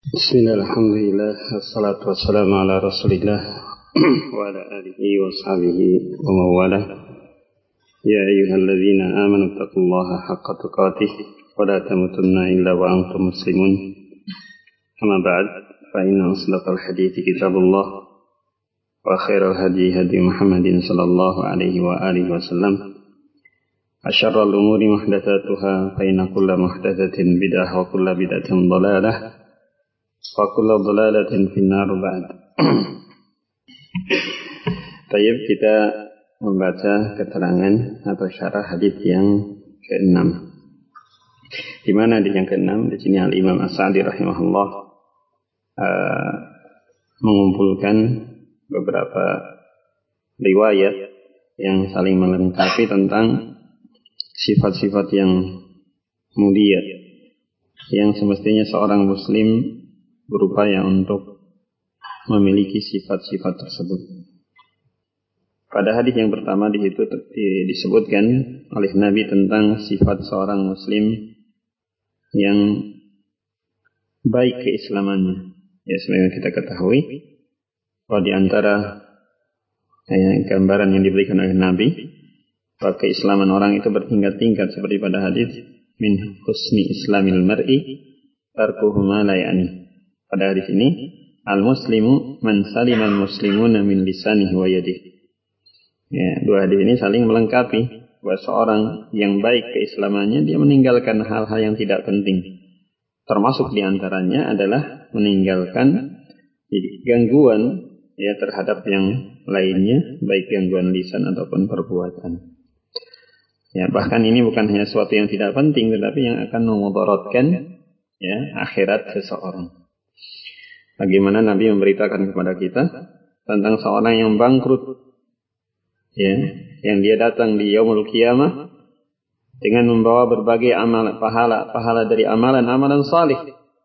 Bismillah, alhamdulillah, wassalatu wassalamu ala rasulillah wa ala alihi wa sahbihi wa mawala. Ya ayyuhalladzina amanu taqullaha haqqa tuqatih wa la tamutunna illa wa antum muslimun. Amma ba'd, fa inna asdaqal hadithi kitabullah wa khairal hadi hadi Muhammadin sallallahu alaihi wa alihi wa sallam. Asyarrul umuri muhdatsatuha fa inna kulla muhdatsatin bid'ah wa kulla bid'atin dhalalah. Fakullah dhalalatin finnar ba'd. Tayyib, kita membaca keterangan atau syarah hadis yang ke-6. Di mana di yang ke-6 di sini Al-Imam As-Sa'di rahimahullah mengumpulkan beberapa riwayat yang saling melengkapi tentang sifat-sifat yang mulia yang semestinya seorang muslim berupaya untuk memiliki sifat-sifat tersebut. Pada hadis yang pertama di situ disebutkan oleh Nabi tentang sifat seorang muslim yang baik keislamannya. Ya, sebagaimana kita ketahui bahwa di antara gambaran yang diberikan oleh Nabi bahwa keislaman orang itu bertingkat-tingkat seperti pada hadis min husni islamil mar'i tarkuhu ma la ya'ni. Pada hadis ini, al-muslimu man salimal muslimuna min lisanihi wa yadihi. Ya, dua hadis ini saling melengkapi bahwa seorang yang baik keislamannya dia meninggalkan hal-hal yang tidak penting. Termasuk di antaranya adalah meninggalkan gangguan ya terhadap yang lainnya, baik gangguan lisan ataupun perbuatan. Ya, bahkan ini bukan hanya sesuatu yang tidak penting tetapi yang akan memudaratkan ya akhirat seseorang. Bagaimana Nabi memberitakan kepada kita tentang seorang yang bangkrut, ya, yang dia datang di yaumul qiyamah dengan membawa berbagai amal pahala dari amalan salih.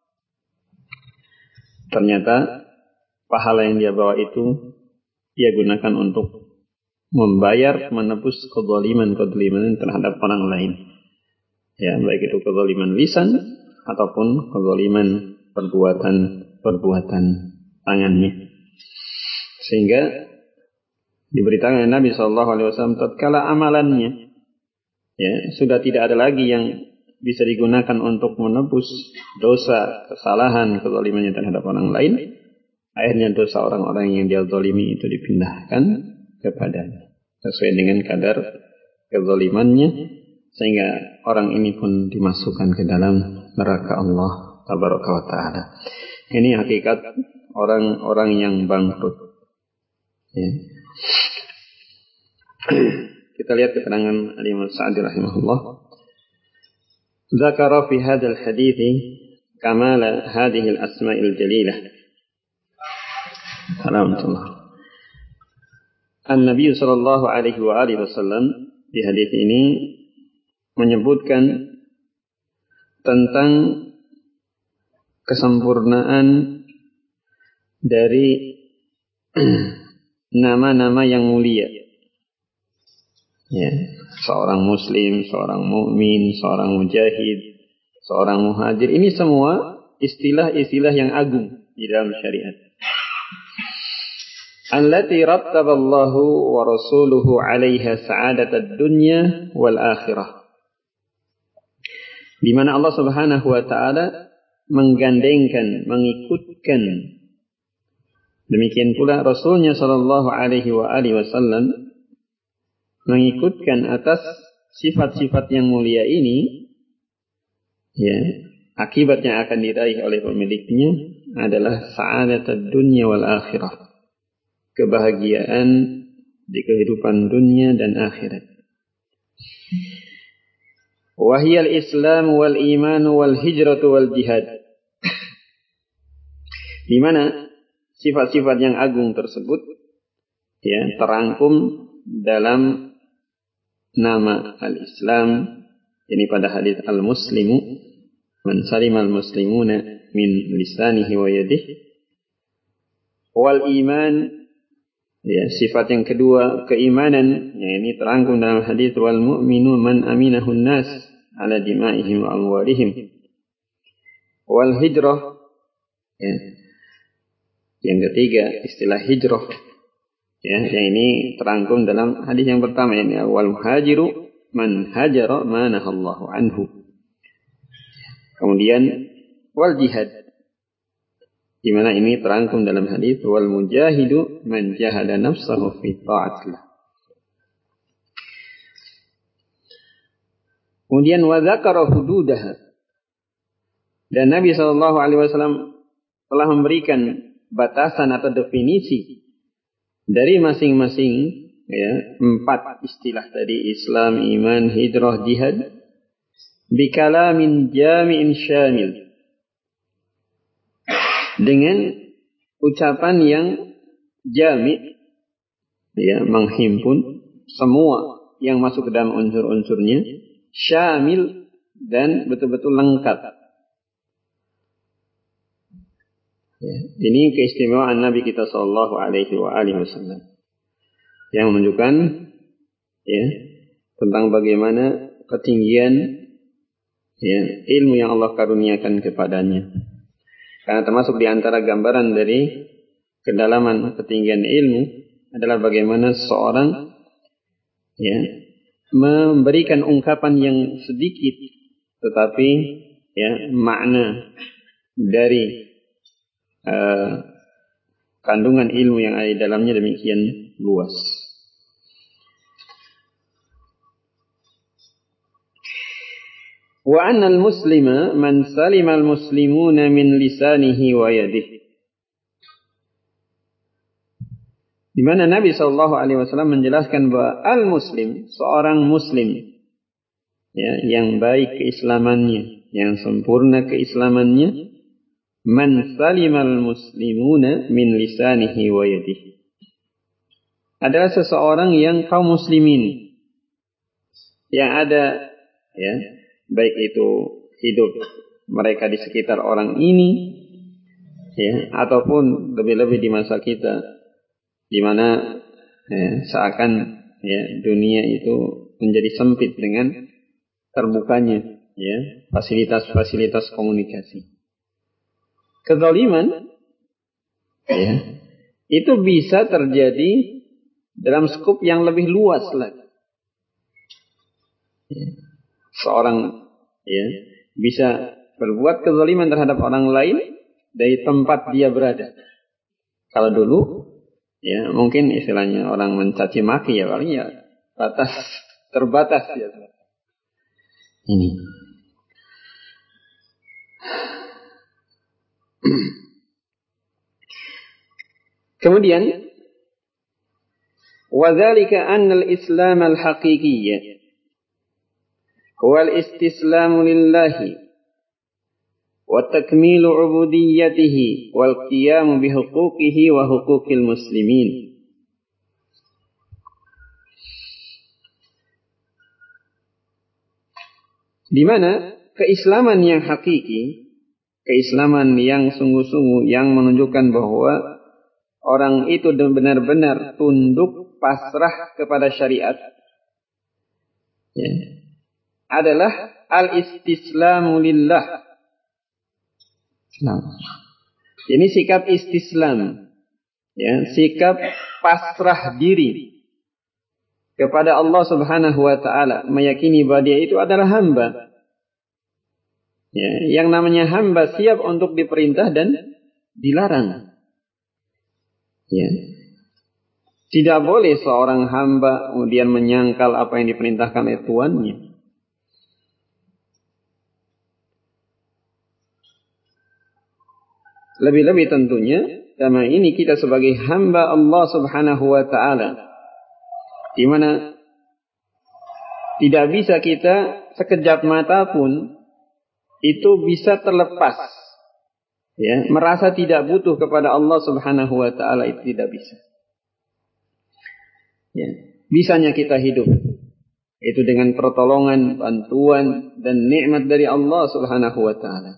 Ternyata pahala yang dia bawa itu dia gunakan untuk membayar, menebus kezaliman terhadap orang lain. Ya, baik itu kezaliman lisan ataupun kezaliman perbuatan tangannya. Sehingga diberitakan oleh Nabi SAW tatkala amalannya ya sudah tidak ada lagi yang bisa digunakan untuk menebus dosa, kesalahan, kezalimannya terhadap orang lain, akhirnya dosa orang-orang yang dia zalimi itu dipindahkan kepadanya sesuai dengan kadar kezalimannya, sehingga orang ini pun dimasukkan ke dalam neraka Allah tabaraka wa ta'ala. Ini hakikat orang-orang yang bangkrut. Ya. Kita lihat keterangan Al-Imam Sa'di rahimahullah. Zakara fi hadzal hadits kamala hadhihi al-asma'il jalilah. Alhamdulillah. An-Nabi sallallahu alaihi wa alihi wasallam di hadis ini menyebutkan tentang kesempurnaan dari nama-nama yang mulia. Ya, seorang muslim, seorang mukmin, seorang mujahid, seorang muhajir, ini semua istilah-istilah yang agung di dalam syariat. Allati rattaballahu wa rasuluhu 'alaiha sa'adatad dunya wal akhirah. Di mana Allah Subhanahu wa taala menggandengkan, mengikutkan, demikian pula Rasulnya sallallahu alaihi wa alihi wasallam mengikutkan atas sifat-sifat yang mulia ini, ya, akibat yang akan diraih oleh pemiliknya adalah sa'adatad dunya wal akhirah, kebahagiaan di kehidupan dunia dan akhirat. Wahiyal Islam wal iman wal hijratu wal jihad. Di mana sifat-sifat yang agung tersebut ya terangkum dalam nama al-Islam, ini pada hadis al-muslimu man salimal muslimuna min lisanihi wa yadihi, wal iman ya sifat yang kedua keimanan, ya, ini terangkum dalam hadis wal mu'minu man aminahun nas ala dima'ihim wa amwalihim, wal hijrah Ya. Yang ketiga, istilah hijrah. Ya, yang ini terangkum dalam hadis yang pertama ini, wal muhajiru man hajara ma nahallahu anhu. Kemudian wal jihad, di mana ini terangkum dalam hadis wal mujahidu man jahada nafsahu fi ta'atillah. Kemudian wa dzakara hududaha, dan Nabi sallallahu alaihi wasallam telah memberikan batasan atau definisi dari masing-masing, ya, 4 istilah tadi, Islam, iman, hijrah, jihad, bi kalamin jami'in syamil, dengan ucapan yang jami', ya, menghimpun semua yang masuk ke dalam unsur-unsurnya, syamil, dan betul-betul lengkap. Ya, ini keistimewaan Nabi kita sallallahu alaihi wasallam yang menunjukkan, ya, tentang bagaimana ketinggian, ya, ilmu yang Allah karuniakan kepadanya. Karena termasuk di antara gambaran dari kedalaman ketinggian ilmu adalah bagaimana seorang, ya, memberikan ungkapan yang sedikit tetapi, ya, makna dari kandungan ilmu yang ada di dalamnya demikian luas. Wa anna al-muslima man salima al-muslimuna min lisanihi wa yadihi. Di mana Nabi sallallahu alaihi wasallam menjelaskan bahwa al-muslim, seorang muslim, ya, yang baik keislamannya, yang sempurna keislamannya, man salimal muslimuna min lisanihi wa yadihi, adalah seseorang yang kaum muslimin yang ada, ya, baik itu hidup mereka di sekitar orang ini, ya, ataupun lebih-lebih di masa kita, di mana, ya, seakan, ya, dunia itu menjadi sempit dengan terbukanya, ya, fasilitas-fasilitas komunikasi. Kezaliman, ya, itu bisa terjadi dalam skup yang lebih luas lagi. Ya. Seorang, ya, bisa berbuat kezaliman terhadap orang lain dari tempat dia berada. Kalau dulu, ya, mungkin istilahnya orang mencaci maki, ya, paling, ya, batas terbatas, ya. Ini. Kemudian وذلك أن الإسلام الحقيقي هو الاستسلام لله وتكميل عبوديته والقيام بحقوقه وحقوق المسلمين. Di mana keislaman yang hakiki, keislaman yang sungguh-sungguh, yang menunjukkan bahwa orang itu benar-benar tunduk pasrah kepada syariat, ya, adalah al-istislamu lillah. Nah, ini sikap istislam, ya, sikap pasrah diri kepada Allah Subhanahu wa taala, meyakini bahwa dia itu adalah hamba. Ya, yang namanya hamba siap untuk diperintah dan dilarang. Ya. Tidak boleh seorang hamba kemudian menyangkal apa yang diperintahkan oleh tuannya. Lebih-lebih tentunya, sama ini kita sebagai hamba Allah Subhanahu wa taala, di mana tidak bisa kita sekejap mata pun itu bisa terlepas, ya, merasa tidak butuh kepada Allah Subhanahu wa taala, itu tidak bisa. Ya, bisanya kita hidup itu dengan pertolongan, bantuan dan nikmat dari Allah Subhanahu wa taala.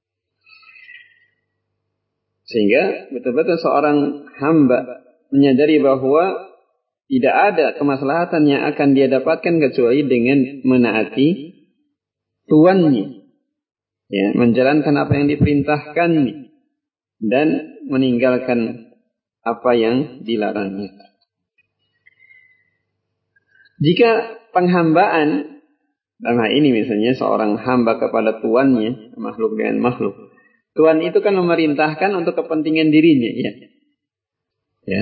Sehingga betul-betul seorang hamba menyadari bahwa tidak ada kemaslahatan yang akan dia dapatkan kecuali dengan menaati tuannya, ya, menjalankan apa yang diperintahkannya. dan meninggalkan apa yang dilarangnya. Jika penghambaan, dalam hal ini misalnya seorang hamba kepada tuannya, makhluk dengan makhluk, tuan itu kan memerintahkan untuk kepentingan dirinya, ya.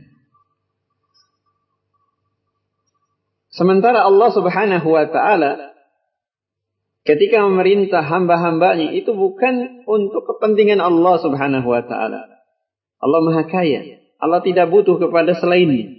Sementara Allah Subhanahu wa taala ketika memerintah hamba-hambanya itu bukan untuk kepentingan Allah Subhanahu wa taala. Allah Maha Kaya. Allah tidak butuh kepada selainnya.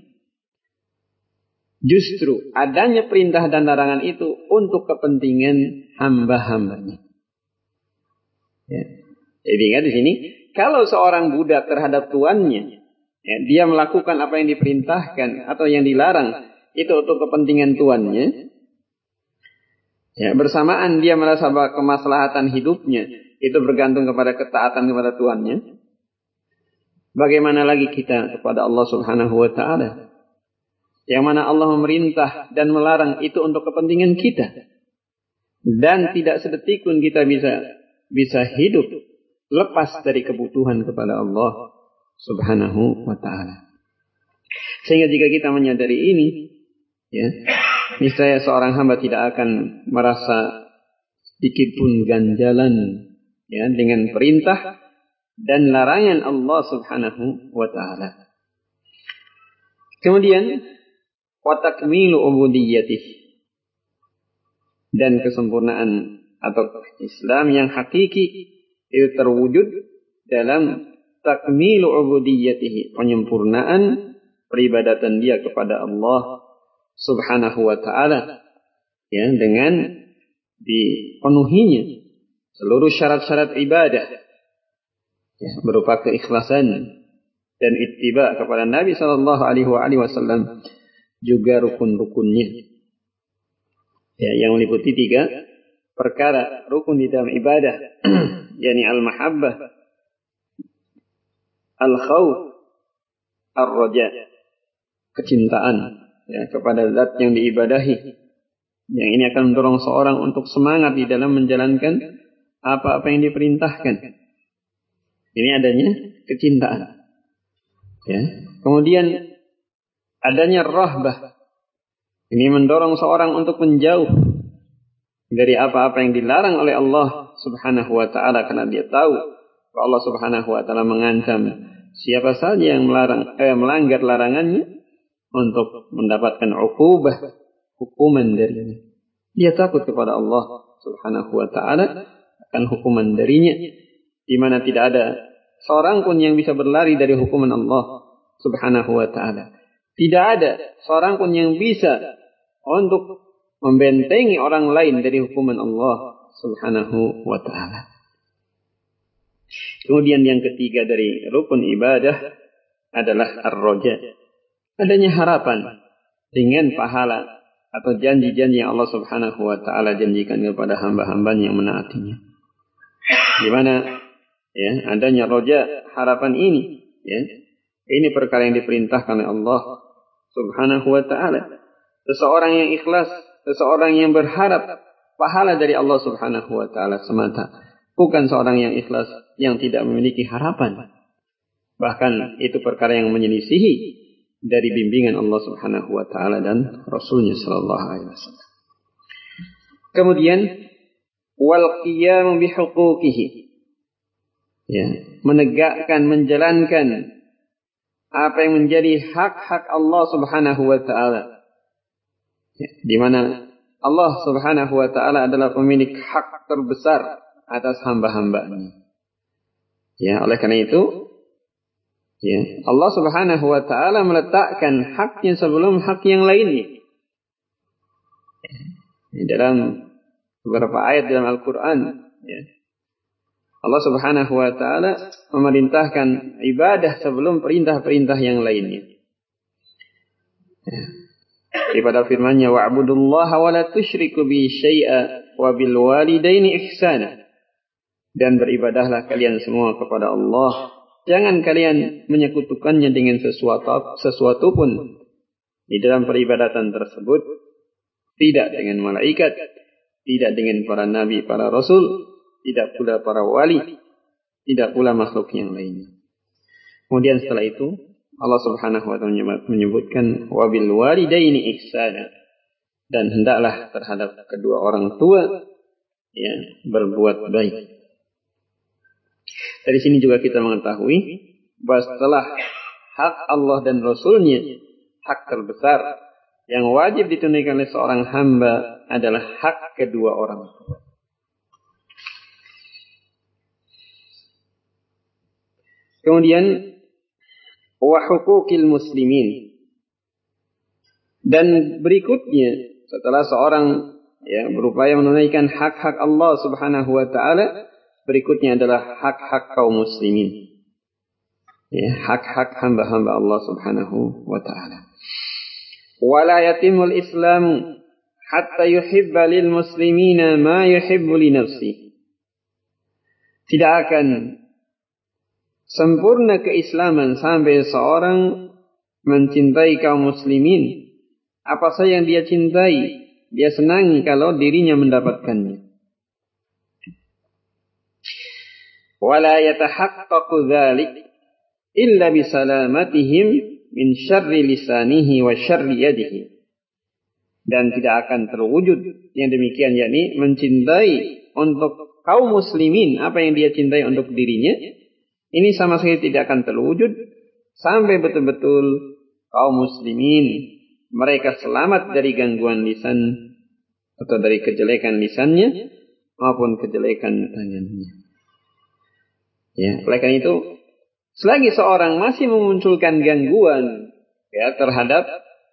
Justru adanya perintah dan larangan itu untuk kepentingan hamba-hambanya. Ya. Jadi ingat di sini, kalau seorang budak terhadap tuannya, ya, dia melakukan apa yang diperintahkan atau yang dilarang itu untuk kepentingan tuannya, ya, bersamaan dia merasa bahwa kemaslahatan hidupnya itu bergantung kepada ketaatan kepada tuannya. Bagaimana lagi kita kepada Allah Subhanahu wa taala? Yang mana Allah memerintah dan melarang itu untuk kepentingan kita. Dan tidak sedetik pun kita bisa hidup lepas dari kebutuhan kepada Allah Subhanahu wa taala. Sehingga jika kita menyadari ini, ya, niscaya seorang hamba tidak akan merasa sedikit pun ganjalan, ya, dengan perintah dan larangan Allah Subhanahu wa taala. Kemudian wa takmilu ubudiyyatih, dan kesempurnaan atau Islam yang hakiki itu terwujud dalam takmilu ubudiyyatihi, penyempurnaan peribadatan dia kepada Allah Subhanahu wa taala, ya, dengan dipenuhinya seluruh syarat-syarat ibadah, ya, berupa keikhlasan dan ittiba kepada Nabi sallallahu alaihi wasallam, juga rukun-rukunnya, ya, yang meliputi 3 perkara rukun di dalam ibadah, yakni al-mahabbah, al-khauf, ar-raja, kecintaan, ya, kepada zat yang diibadahi. Yang ini akan mendorong seorang untuk semangat di dalam menjalankan apa-apa yang diperintahkan. Ini adanya kecintaan, ya. Kemudian adanya rahbah. Ini mendorong seorang untuk menjauh dari apa-apa yang dilarang oleh Allah Subhanahu wa taala, karena dia tahu bahwa Allah Subhanahu wa taala mengancam siapa saja yang melanggar larangannya untuk mendapatkan uqubah, hukuman darinya. Dia takut kepada Allah Subhanahu wa taala akan hukuman darinya, di mana tidak ada seorang pun yang bisa berlari dari hukuman Allah Subhanahu wa taala. Tidak ada seorang pun yang bisa untuk membentengi orang lain dari hukuman Allah Subhanahu wa taala. Kemudian yang ketiga dari rukun ibadah adalah ar-raja. Adanya harapan dengan pahala atau janji-janji yang Allah Subhanahu wa taala janjikan kepada hamba-hambanya yang menaatinya. Di mana, ya, adanya raja, harapan ini, ya, ini perkara yang diperintahkan oleh Allah Subhanahu wa ta'ala. Seseorang yang ikhlas, seseorang yang berharap pahala dari Allah Subhanahu wa ta'ala semata. Bukan seorang yang ikhlas yang tidak memiliki harapan. Bahkan itu perkara yang menyelisihi dari bimbingan Allah Subhanahu wa ta'ala dan Rasulnya sallallahu alaihi wasallam. Kemudian wal qiyam bi huquqihi, ya, menegakkan, menjalankan apa yang menjadi hak-hak Allah Subhanahu wa taala, ya, di mana Allah Subhanahu wa taala adalah pemilik hak terbesar atas hamba-hambanya. Ya, oleh karena itu, ya, Allah Subhanahu wa taala meletakkan haknya sebelum hak yang lainnya. Dalam beberapa ayat dalam Al-Qur'an, ya, Allah Subhanahu wa taala memerintahkan ibadah sebelum perintah-perintah yang lainnya. Pada firman-Nya, wa'budullaha wa la tusyriku bi syai'a wa bil walidaini ihsana. Dan beribadahlah kalian semua kepada Allah. Jangan kalian menyekutukannya dengan sesuatu pun di dalam peribadatan tersebut. Tidak dengan malaikat, tidak dengan para nabi, para rasul, tidak pula para wali, tidak pula makhluk yang lainnya. Kemudian setelah itu Allah Subhanahu wa taala menyebutkan wabil walidaini ihsana, dan hendaklah terhadap kedua orang tua ya berbuat baik. Dari sini juga kita mengetahui bahwa setelah hak Allah dan Rasulnya, hak terbesar yang wajib ditunaikan oleh seorang hamba adalah hak kedua orang tua. Kemudian wa huquqil muslimin, dan berikutnya setelah seorang berupaya menunaikan hak-hak Allah Subhanahu wa taala, berikutnya adalah hak-hak kaum muslimin. Hak-hak hamba-hamba Allah Subhanahu wa taala. Wala yatimul islamu hatta yuhibba lil muslimina ma yuhibbu li nafsihi. Tidak akan sempurna keislaman sampai seorang mencintai kaum muslimin apa saja yang dia cintai, dia senangi kalau dirinya mendapatkannya. Wala yatahaqqaqu dzalik illa bisalamatihim min syarri lisanihi wa syarri yadihi. Dan tidak akan terwujud yang demikian, yakni mencintai untuk kaum muslimin apa yang dia cintai untuk dirinya. Ini sama sekali tidak akan terwujud sampai betul-betul kaum muslimin mereka selamat dari gangguan lisan atau dari kejelekan lisannya maupun kejelekan tangannya. Oleh karena itu, selagi seorang masih memunculkan gangguan terhadap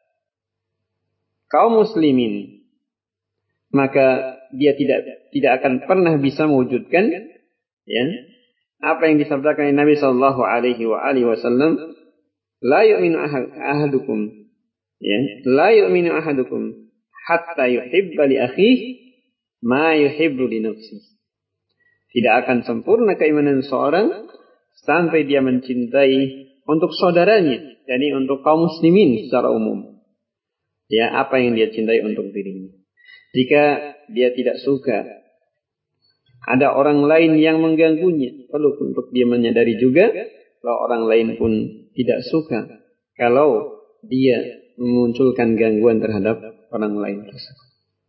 kaum muslimin, maka dia tidak akan pernah bisa mewujudkan apa yang disabdakan Nabi sallallahu alaihi wasallam, la yu'minu ahadukum la yu'minu ahadukum hatta yuhibba li akhihi ma yuhibbu li nafsihi. Tidak akan sempurna keimanan seorang sampai dia mencintai untuk saudaranya, yakni untuk kaum muslimin secara umum, apa yang dia cintai untuk dirinya. Jika dia tidak suka ada orang lain yang mengganggunya, perlu untuk dia menyadari juga bahwa orang lain pun tidak suka kalau dia memunculkan gangguan terhadap orang lain tersebut.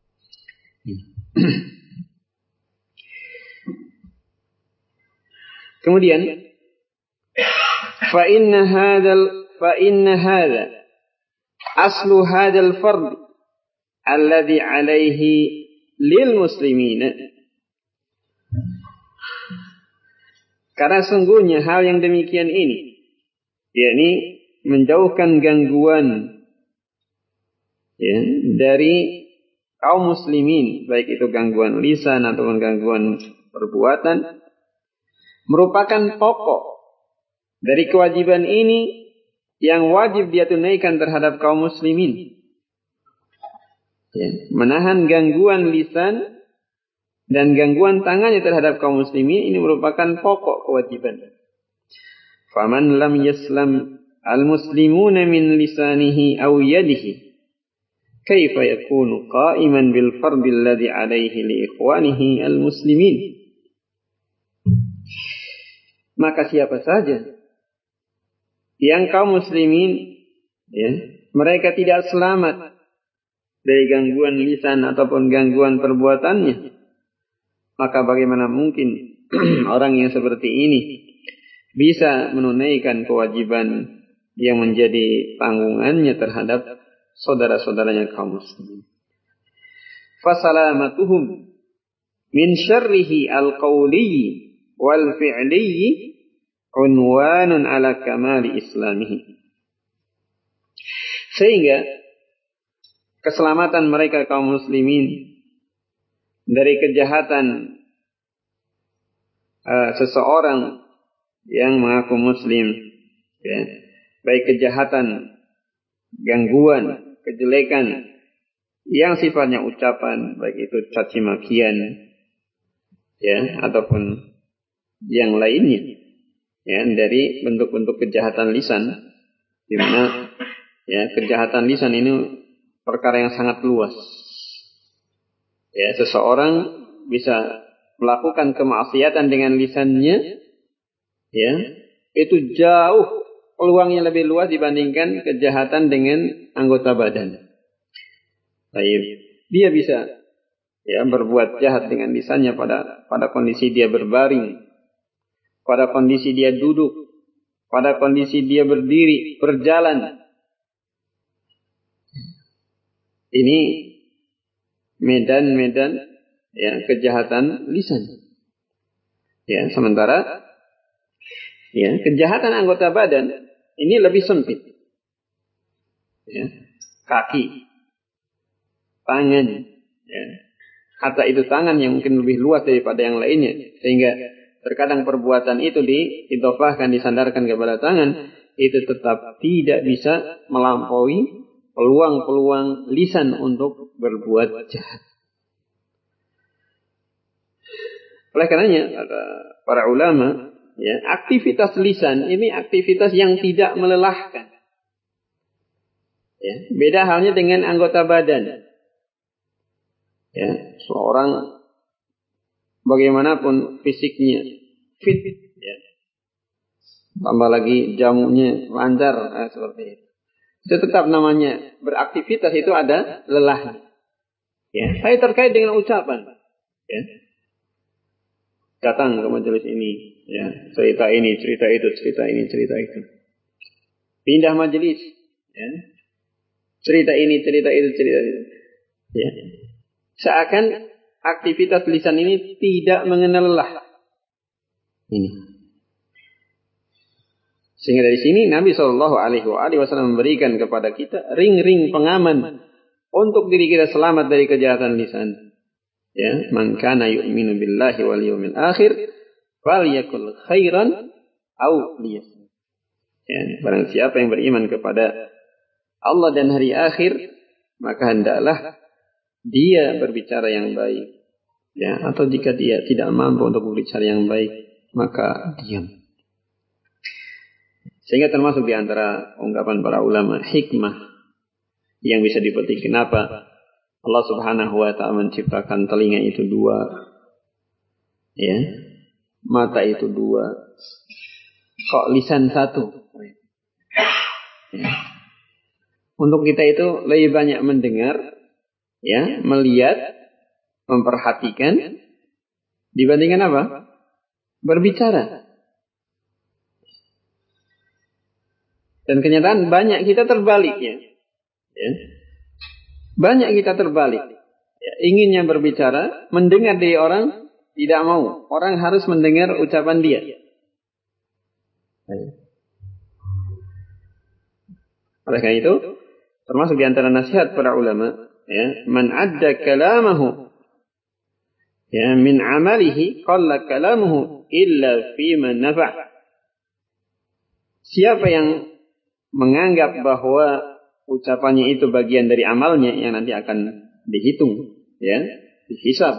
Kemudian fa inna hadha aslu hadzal fard alladhi alaihi lil muslimin. Karena sungguhnya hal yang demikian ini, yakni menjauhkan gangguan dari kaum muslimin, baik itu gangguan lisan ataupun gangguan perbuatan, merupakan pokok dari kewajiban ini yang wajib dia tunaikan terhadap kaum muslimin. Menahan gangguan lisan dan gangguan tangannya terhadap kaum muslimin ini merupakan pokok kewajiban. Faman lam yaslam al-muslimuna min lisanihi aw yadihi kaifa yakunu qa'iman bil fardhi alladhi alayhi li ikhwanihi al-muslimin. Maka siapa saja yang kaum muslimin mereka tidak selamat dari gangguan lisan ataupun gangguan perbuatannya, maka bagaimana mungkin orang yang seperti ini bisa menunaikan kewajiban yang menjadi tanggungannya terhadap saudara-saudaranya kaum muslimin. Fasalamatuhum min syarrihi al-qawliyyi wal fi'liyyi unwanun ala kamali islamihi. Sehingga keselamatan mereka kaum muslimin dari kejahatan seseorang yang mengaku muslim, baik kejahatan, gangguan, kejelekan yang sifatnya ucapan, baik itu caci makian, ataupun yang lainnya, dari bentuk-bentuk kejahatan lisan, di mana kejahatan lisan ini perkara yang sangat luas. Seseorang bisa melakukan kemaksiatan dengan lisannya ya, itu jauh peluangnya lebih luas dibandingkan kejahatan dengan anggota badan. Baik, dia bisa ya berbuat jahat dengan lisannya pada kondisi dia berbaring, pada kondisi dia duduk, pada kondisi dia berdiri, berjalan. Ini medan-medan ya kejahatan lisan. Ya, sementara ya kejahatan anggota badan ini lebih sempit. Ya, kaki, tangan, ya. Hatta itu tangan yang mungkin lebih luas daripada yang lainnya, sehingga terkadang perbuatan itu diidhofahkan, disandarkan kepada tangan, itu tetap tidak bisa melampaui peluang-peluang lisan untuk berbuat jahat. Oleh karenanya para ulama, ya, aktivitas lisan ini aktivitas yang tidak melelahkan. Ya, beda halnya dengan anggota badan. Ya, seorang bagaimanapun fisiknya fit, ya, tambah lagi jamunya lancar, seperti itu. Itu tetap namanya beraktivitas, itu ada lelahnya. Ya, saya terkait dengan ucapan. Ya, datang ke majelis ini, ya, cerita ini, cerita itu, cerita ini, cerita itu. Pindah majelis, ya, cerita ini, cerita itu, cerita itu. Ya. Seakan aktivitas lisan ini tidak mengenal lelah. Ini. Sehingga dari sini Nabi Shallallahu Alaihi Wasallam memberikan kepada kita ring-ring pengaman untuk diri kita selamat dari kejahatan lisan. Ya, man kana yu'minu billahi wal yawmil akhir falyakul khairan aw liyasmut. Ya, barang siapa yang beriman kepada Allah dan hari akhir, maka hendaklah dia berbicara yang baik. Ya, atau jika dia tidak mampu untuk berbicara yang baik, maka diam. Sehingga termasuk di antara ungkapan para ulama hikmah yang bisa dipetik, kenapa Allah Subhanahu wa taala menciptakan telinga itu dua, ya, mata itu dua, kok lisan satu? Ya. Untuk kita itu lebih banyak mendengar, ya, melihat, memperhatikan dibandingkan apa? Berbicara. Dan kenyataan banyak kita terbalik, ya. Banyak kita terbalik. Ya, inginnya berbicara, mendengar dari orang, tidak mau. Orang harus mendengar ucapan dia. Oleh karena itu, termasuk di antara nasihat para ulama, ya, man adda kalamahu, ya, min amalihi qalla kalamuhu illa fima nafa'. Siapa yang menganggap bahwa ucapannya itu bagian dari amalnya yang nanti akan dihitung, ya, dihisab,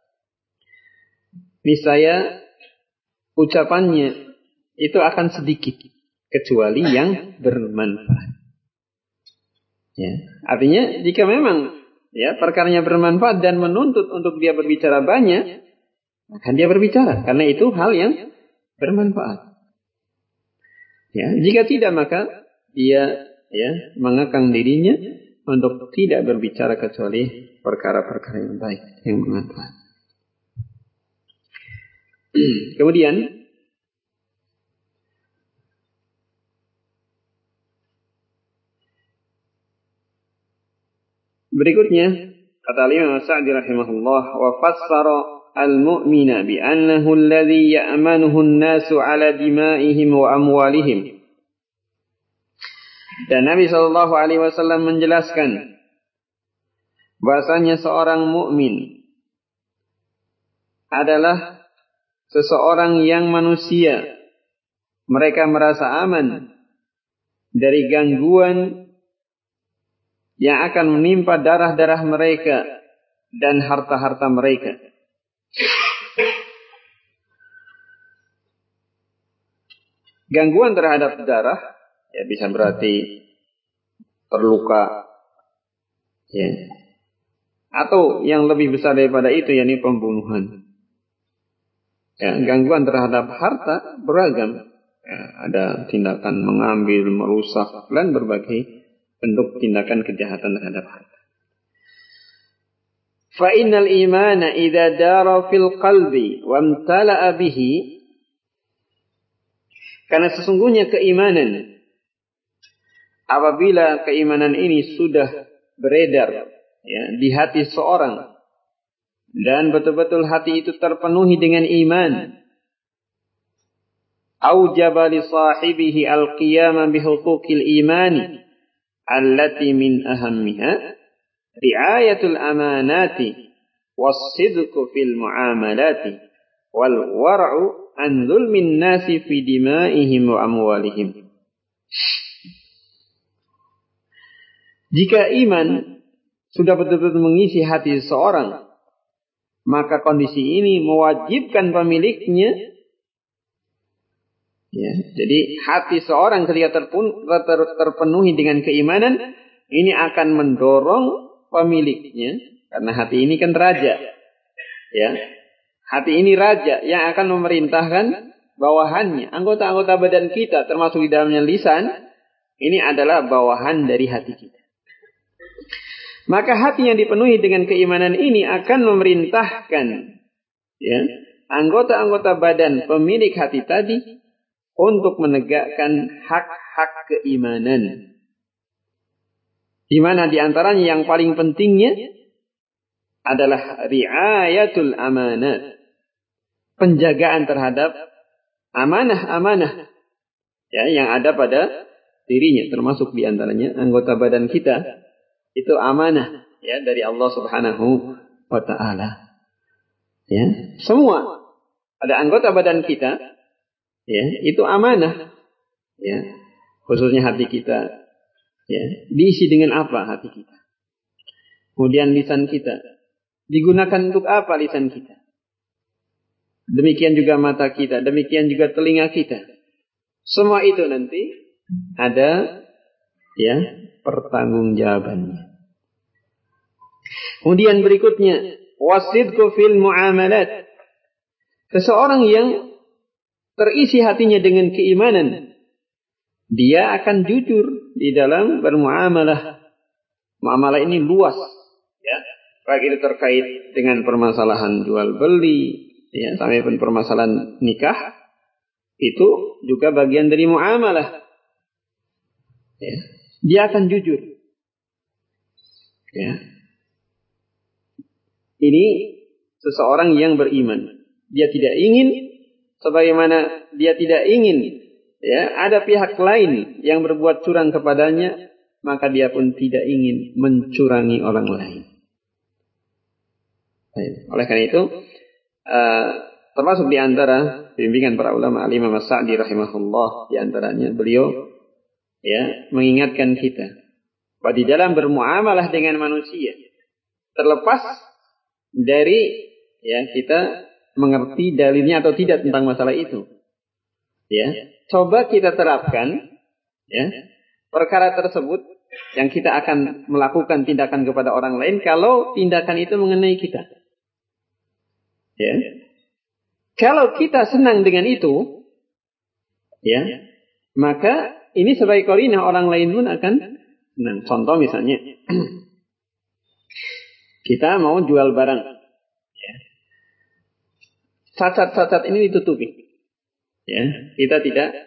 niscaya ucapannya itu akan sedikit kecuali yang bermanfaat. Ya, artinya jika memang, ya, perkaranya bermanfaat dan menuntut untuk dia berbicara banyak, maka dia berbicara karena itu hal yang bermanfaat. Ya, jika tidak maka dia, ya, mengekang dirinya untuk tidak berbicara kecuali perkara-perkara yang baik, yang bermanfaat. Kemudian berikutnya kata Imam Sa'di rahimahullah, wa fassara al-mu'mina bi annahu alladhi ya'manuhu an-nasu 'ala dima'ihim wa amwalihim. Dan Nabi sallallahu alaihi wasallam menjelaskan bahasanya seorang mukmin adalah seseorang yang manusia, mereka merasa aman dari gangguan yang akan menimpa darah-darah mereka dan harta-harta mereka. Gangguan terhadap darah, ya, bisa berarti terluka, ya, atau yang lebih besar daripada itu, yakni pembunuhan. Ya, gangguan terhadap harta beragam. Ya, ada tindakan mengambil, merusak, dan berbagai bentuk tindakan kejahatan terhadap harta. Fa innal imana idza dara fil qalbi wa imtala'a bihi, karena sesungguhnya keimanan, apabila keimanan ini sudah beredar ya di hati seorang dan betul-betul hati itu terpenuhi dengan iman, aujaba li sahibihi al-qiyama bi huquqil imani allati min ahammiha ri'ayatul amanati was-sidqu fil muamalati wal wara'u an zulmin nasi fi dima'ihim wa amwalihim. Jika iman sudah betul-betul mengisi hati seseorang, maka kondisi ini mewajibkan pemiliknya, ya, jadi hati seorang ketika terpenuhi dengan keimanan, ini akan mendorong pemiliknya, karena hati ini kan raja, ya, hati ini raja yang akan memerintahkan bawahannya. Anggota-anggota badan kita, termasuk di dalamnya lisan, ini adalah bawahan dari hati kita. Maka hati yang dipenuhi dengan keimanan ini akan memerintahkan, ya, anggota-anggota badan pemilik hati tadi untuk menegakkan hak-hak keimanan. Di mana di antaranya yang paling pentingnya adalah ri'ayatul amanat, penjagaan terhadap amanah-amanah, ya, yang ada pada dirinya, termasuk di antaranya anggota badan kita. Itu amanah, ya, dari Allah Subhanahu wa taala. Ya, semua ada anggota badan kita, ya, itu amanah. Ya, khususnya hati kita, ya, diisi dengan apa hati kita? Kemudian lisan kita digunakan untuk apa lisan kita? Demikian juga mata kita, demikian juga telinga kita. Semua itu nanti ada, ya, pertanggungjawabannya. Kemudian berikutnya, wasidqu fil muamalat. Seseorang yang terisi hatinya dengan keimanan, dia akan jujur di dalam bermuamalah. Muamalah ini luas, ya. Baik itu terkait dengan permasalahan jual beli, ya, sampai pun permasalahan nikah, itu juga bagian dari muamalah. Ya. Dia akan jujur. Ya. Ini seseorang yang beriman. Dia tidak ingin, sebagaimana dia tidak ingin, ya, ada pihak lain yang berbuat curang kepadanya, maka dia pun tidak ingin mencurangi orang lain. Oleh karena itu, termasuk di antara bimbingan para ulama, Al-Imam As-Sa'di rahimahullah, di antaranya beliau, ya, mengingatkan kita bahwa di dalam bermuamalah dengan manusia, terlepas dari, ya, kita mengerti dalilnya atau tidak tentang masalah itu, ya, coba kita terapkan, ya, perkara tersebut yang kita akan melakukan tindakan kepada orang lain kalau tindakan itu mengenai kita, ya. Kalau kita senang dengan itu, ya, maka ini sebagai qarinah orang lain pun akan senang. Contoh misalnya, kita mau jual barang, ya. Cacat-cacat ini ditutupi, ya. Kita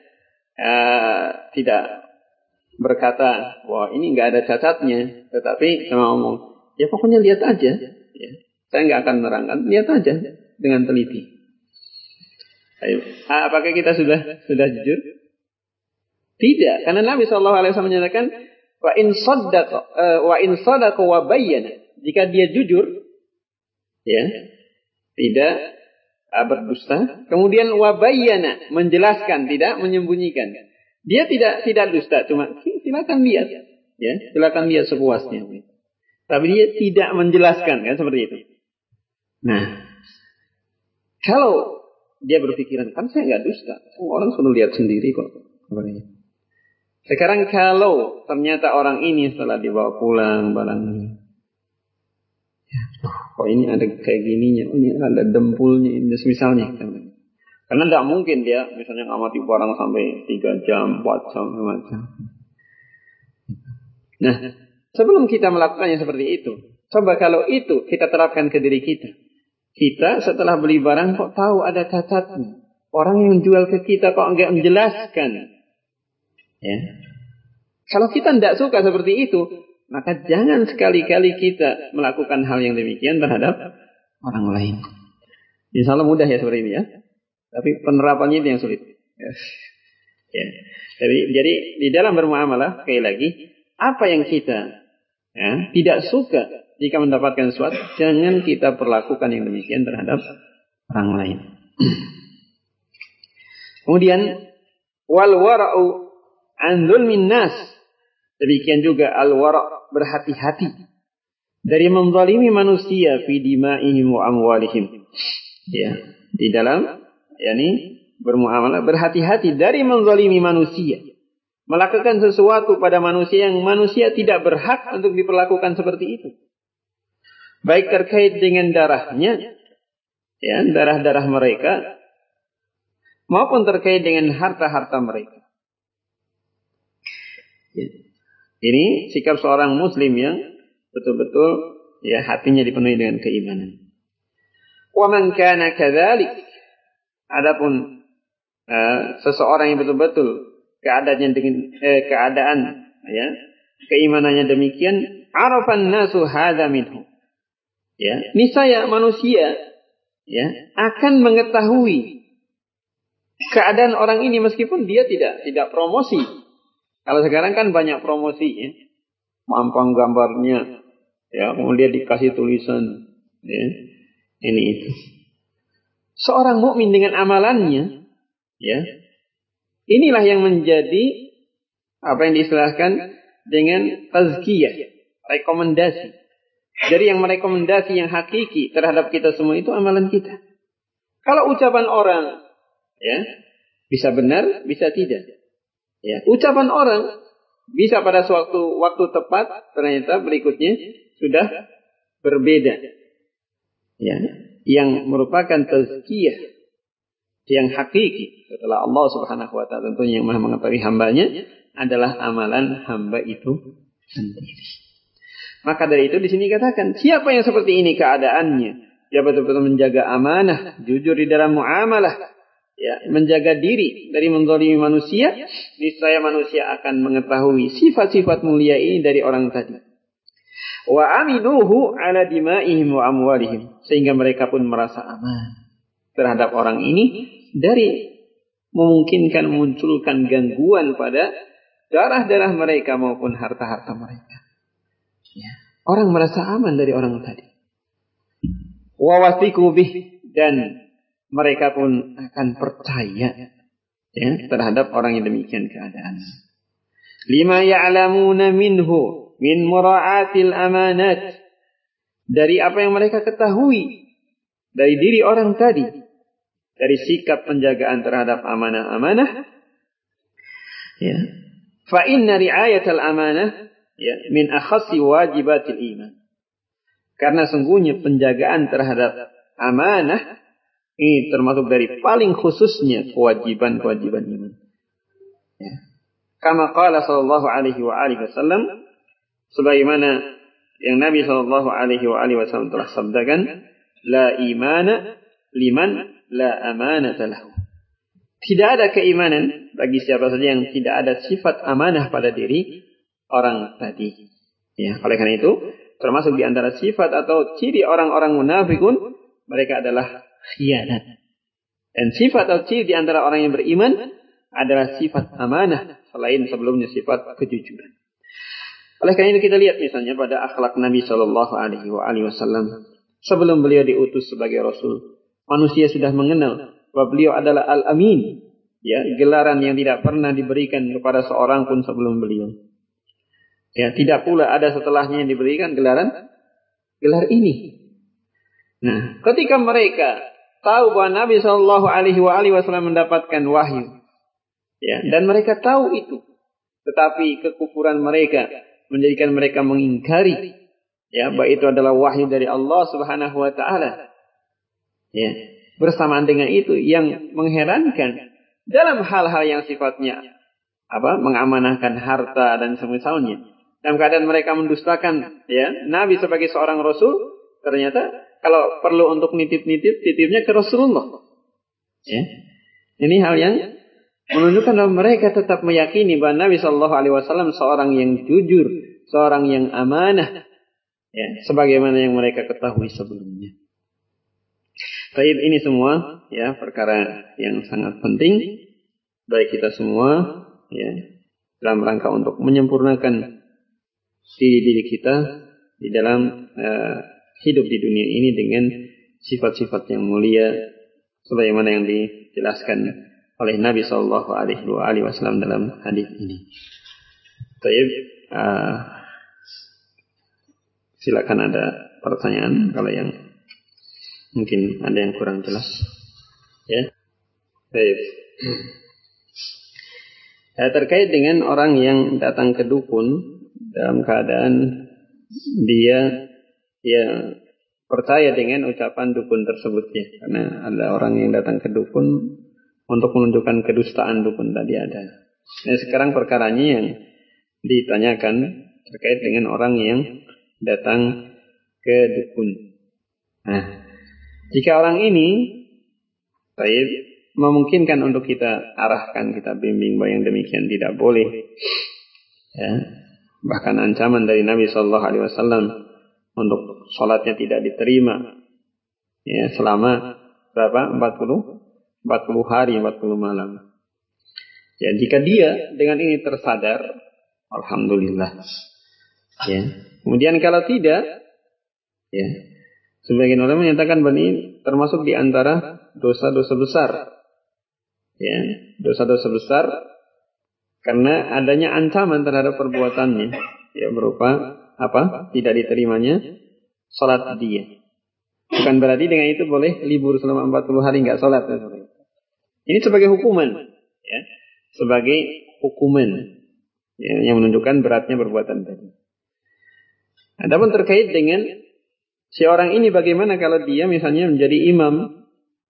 tidak berkata, wah ini nggak ada cacatnya, tetapi kita ngomong, ya pokoknya lihat aja, ya. Saya nggak akan menerangkan, lihat aja dengan teliti. Ayo. Apakah kita sudah jujur? Tidak, karena Nabi SAW menyatakan, wa in saddaqa wa bayyana. Jika dia jujur, ya, tidak berdusta, kemudian wa bayyana, menjelaskan, tidak menyembunyikan. Dia tidak dusta, cuma silakan lihat, ya, silakan lihat sepuasnya. Tapi dia tidak menjelaskan, kan, seperti itu. Nah, kalau dia berpikiran, kan saya nggak dusta, orang suruh lihat sendiri kok. Sekarang kalau ternyata orang ini setelah dibawa pulang barangnya, ya, kok ini ada kayak gininya, ini ada dempulnya, ini misalnya, Karena tidak mungkin dia misalnya ngamati barang sampai 3 jam, 4 jam, 5 jam. Nah, sebelum kita melakukannya seperti itu, coba kalau itu kita terapkan ke diri kita. Kita setelah beli barang kok tahu ada cacatnya. Orang yang jual ke kita kok enggak menjelaskan. Ya. Kalau kita tidak suka seperti itu, maka jangan sekali-kali kita melakukan hal yang demikian terhadap orang lain. Insya Allah mudah ya seperti ini ya. Tapi penerapannya itu yang sulit. Yes. Ya. Jadi di dalam bermuamalah, sekali lagi, apa yang kita tidak suka jika mendapatkan sesuatu, jangan kita perlakukan yang demikian terhadap orang lain. Kemudian wal wara'u an dzulmin nas. Demikian juga al wara', berhati-hati dari menzalimi manusia fi dima'ihim wa amwalihim. Ya, di dalam bermuamalah berhati-hati dari menzalimi manusia. Melakukan sesuatu pada manusia yang manusia tidak berhak untuk diperlakukan seperti itu. Baik terkait dengan darahnya, ya, darah-darah mereka, maupun terkait dengan harta-harta mereka. Ya. Ini sikap seorang muslim yang betul-betul ya hatinya dipenuhi dengan keimanan. Wa man kana kadzalik, adapun seseorang yang betul-betul keadaannya dengan keimanannya demikian, arafan nasu hadza minhu. Ya, niscaya manusia ya akan mengetahui keadaan orang ini meskipun dia tidak promosi. Kalau sekarang kan banyak promosi ya. Mampang gambarnya ya, kemudian dikasih tulisan ya. Ini itu. Seorang mukmin dengan amalannya ya, inilah yang menjadi apa yang diistilahkan dengan tazkiyah, rekomendasi. Jadi yang merekomendasi yang hakiki terhadap kita semua itu amalan kita. Kalau ucapan orang ya bisa benar, bisa tidak. Ya, ucapan orang bisa pada suatu waktu tepat, ternyata berikutnya sudah berbeda. Ya, yang merupakan tazkiyah yang hakiki setelah Allah Subhanahu wa taala tentunya yang Maha mengetahui hambanya adalah amalan hamba itu sendiri. Maka dari itu di sini katakan, siapa yang seperti ini keadaannya, dia betul-betul menjaga amanah, jujur di dalam muamalah, ya, menjaga diri dari menzalimi manusia, niscaya manusia akan mengetahui sifat-sifat mulia ini dari orang tadi. Wa aminuhu ala dima'ihim wa amwalihim, sehingga mereka pun merasa aman terhadap orang ini dari memungkinkan munculkan gangguan pada darah-darah mereka maupun harta-harta mereka. Ya. Orang merasa aman dari orang tadi. Wa wasiqu bih, dan mereka pun akan percaya ya terhadap orang yang demikian keadaannya. Lima ya'lamuna minhu min mura'atil amanat, dari apa yang mereka ketahui dari diri orang tadi, dari sikap penjagaan terhadap amanah-amanah. Ya. Fa inna ri'ayatal amanah ya min akhassi wajibatil iman. Karena sungguhnya penjagaan terhadap amanah ini termasuk dari paling khususnya kewajiban-kewajiban iman. Ya. Kama qala sallallahu alaihi wa alihi wasallam, sebagaimana yang Nabi sallallahu alaihi wa alihi wasallam telah sabdakan, la imana liman la amanata lahu. Tidak ada keimanan bagi siapa saja yang tidak ada sifat amanah pada diri orang tadi. Ya, oleh karena itu, termasuk di antara sifat atau ciri orang-orang munafikun, mereka adalah khianat. Dan sifat atau ciri di antara orang yang beriman adalah sifat amanah, selain sebelumnya sifat kejujuran. Oleh karena itu kita lihat misalnya pada akhlak Nabi Shallallahu Alaihi Wasallam sebelum beliau diutus sebagai Rasul, manusia sudah mengenal bahwa beliau adalah Al-Amin, ya, gelaran yang tidak pernah diberikan kepada seorang pun sebelum beliau. Ya, tidak pula ada setelahnya yang diberikan gelar ini. Nah, ketika mereka tahu bahwa Nabi Shallallahu Alaihi Wasallam mendapatkan wahyu, ya, dan mereka tahu itu, tetapi kekufuran mereka menjadikan mereka mengingkari, ya, bahwa itu adalah wahyu dari Allah Subhanahu Wa Taala. Ya, bersamaan dengan itu yang mengherankan dalam hal-hal yang sifatnya mengamanahkan harta dan semisalnya, dalam keadaan mereka mendustakan Nabi sebagai seorang rasul, ternyata kalau perlu untuk titipnya ke Rasulullah. Ya. Ini hal yang menunjukkan bahwa mereka tetap meyakini bahwa Nabi Shallallahu Alaihi Wasallam seorang yang jujur, seorang yang amanah, sebagaimana yang mereka ketahui sebelumnya. Baik, ini semua perkara yang sangat penting bagi kita semua dalam rangka untuk menyempurnakan diri kita di dalam hidup di dunia ini dengan sifat-sifat yang mulia sebagaimana yang dijelaskan oleh Nabi Shallallahu Alaihi Wasallam dalam hadis ini. Baik, silakan ada pertanyaan kalau yang mungkin ada yang kurang jelas. Ya, baik. Terkait dengan orang yang datang ke dukun dalam keadaan dia percaya dengan ucapan dukun tersebut karena ada orang yang datang ke dukun untuk menunjukkan kedustaan dukun tadi ada. Nah, sekarang perkaranya yang ditanyakan terkait dengan orang yang datang ke dukun. Nah, jika orang ini memungkinkan untuk kita arahkan, kita bimbing bahwa yang demikian tidak boleh. Bahkan ancaman dari Nabi Shallallahu Alaihi Wasallam untuk sholatnya tidak diterima selama berapa? 40 hari, 40 malam. Ya, jika dia dengan ini tersadar, alhamdulillah. Ya. Kemudian kalau tidak, sebagian ulama menyatakan bahwa ini termasuk di antara dosa-dosa besar. Ya, dosa-dosa besar karena adanya ancaman terhadap perbuatannya, berupa tidak diterimanya salat dia. Bukan berarti dengan itu boleh libur selama 40 hari enggak salat. Ini sebagai hukuman, sebagai hukuman yang menunjukkan beratnya perbuatan tadi. Adapun terkait dengan si orang ini bagaimana kalau dia misalnya menjadi imam,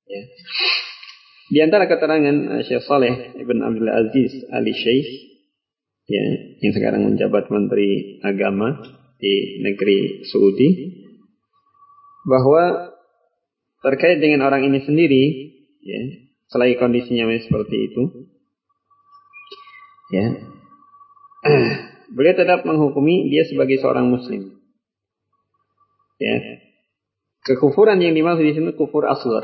di antara keterangan Syekh Saleh Ibn Abdul Aziz Ali Syekh, yang sekarang menjabat Menteri Agama di negeri Saudi, bahwa terkait dengan orang ini sendiri, selagi kondisinya seperti itu, beliau tetap menghukumi dia sebagai seorang Muslim. Kekufuran yang dimaksud di sini kufur asghar.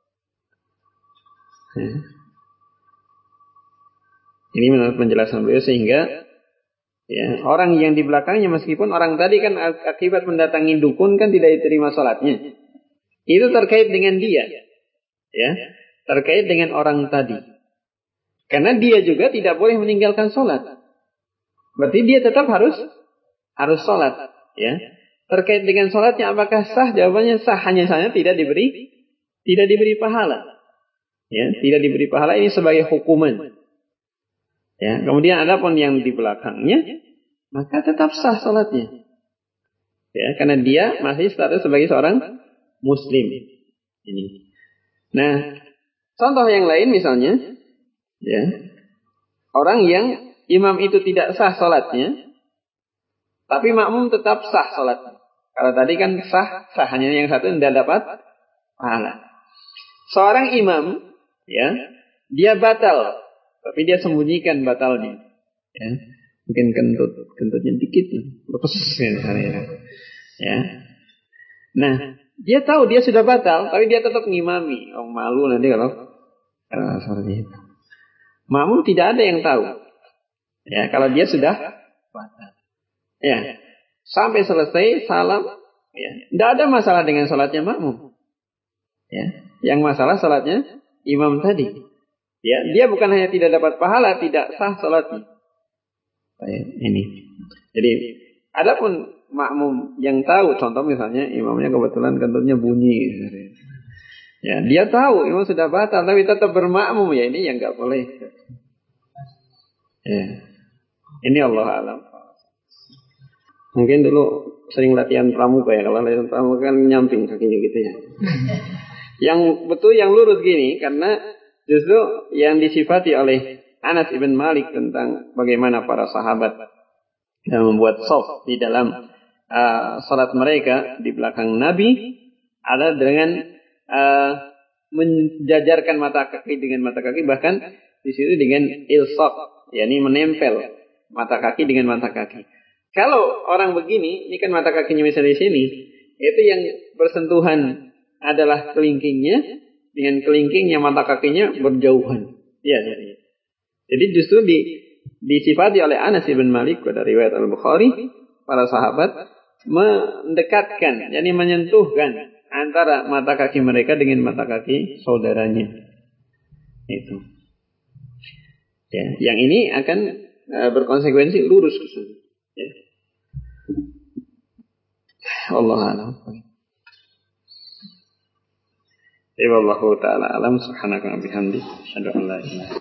Ini menurut penjelasan beliau, sehingga orang yang di belakangnya, meskipun orang tadi kan akibat mendatangi dukun kan tidak diterima sholatnya, itu terkait dengan dia, terkait dengan orang tadi, karena dia juga tidak boleh meninggalkan sholat. Berarti dia tetap harus sholat. Terkait dengan sholatnya apakah sah? Jawabannya sah, hanya saja tidak diberi pahala. Tidak diberi pahala, ini sebagai hukuman. Kemudian adapun yang di belakangnya, maka tetap sah salatnya. Karena dia masih status sebagai seorang Muslim. Ini. Nah, contoh yang lain misalnya, orang yang imam itu tidak sah salatnya, tapi makmum tetap sah salatnya. Kalau tadi kan sah hanya yang satu tidak dapat pahala. Seorang imam, dia batal, tapi dia sembunyikan batalnya. Mungkin kentutnya dikit, lepas Nah, dia tahu dia sudah batal, tapi dia tetap ngimami. Malu nanti kalau seperti itu. Makmum tidak ada yang tahu. Kalau dia sudah batal. Sampai selesai salam, tidak ada masalah dengan salatnya makmum. Yang masalah salatnya imam tadi. Dia bukan hanya tidak dapat pahala, tidak sah salatnya. Ini. Jadi, adapun makmum yang tahu, contoh misalnya imamnya kebetulan kentutnya bunyi. Dia tahu imam sudah batal, tapi tetap bermakmum, ini yang nggak boleh. Ini Allah alam. Mungkin dulu sering latihan pramuka, kalau latihan pramuka kan nyamping kakinya gitu Yang betul, yang lurus gini, karena justru yang disifati oleh Anas ibn Malik tentang bagaimana para sahabat membuat shaf di dalam salat mereka di belakang Nabi ada dengan menjajarkan mata kaki dengan mata kaki, bahkan di situ dengan ilsaq, yakni menempel mata kaki dengan mata kaki. Kalau orang begini, ini kan mata kakinya misalnya di sini, itu yang bersentuhan adalah kelingkingnya, dengan kelingkingnya mata kakinya berjauhan. Ya. Jadi justru disifati oleh Anas bin Malik pada riwayat Al-Bukhari, para sahabat mendekatkan, yakni menyentuhkan antara mata kaki mereka dengan mata kaki saudaranya. Itu. Ya, yang ini akan berkonsekuensi lurus ke sana. Ya. Allah a'lam. Wallahu ta'ala alam. Subhanaka wa bihamdika asyhadu an la ilaha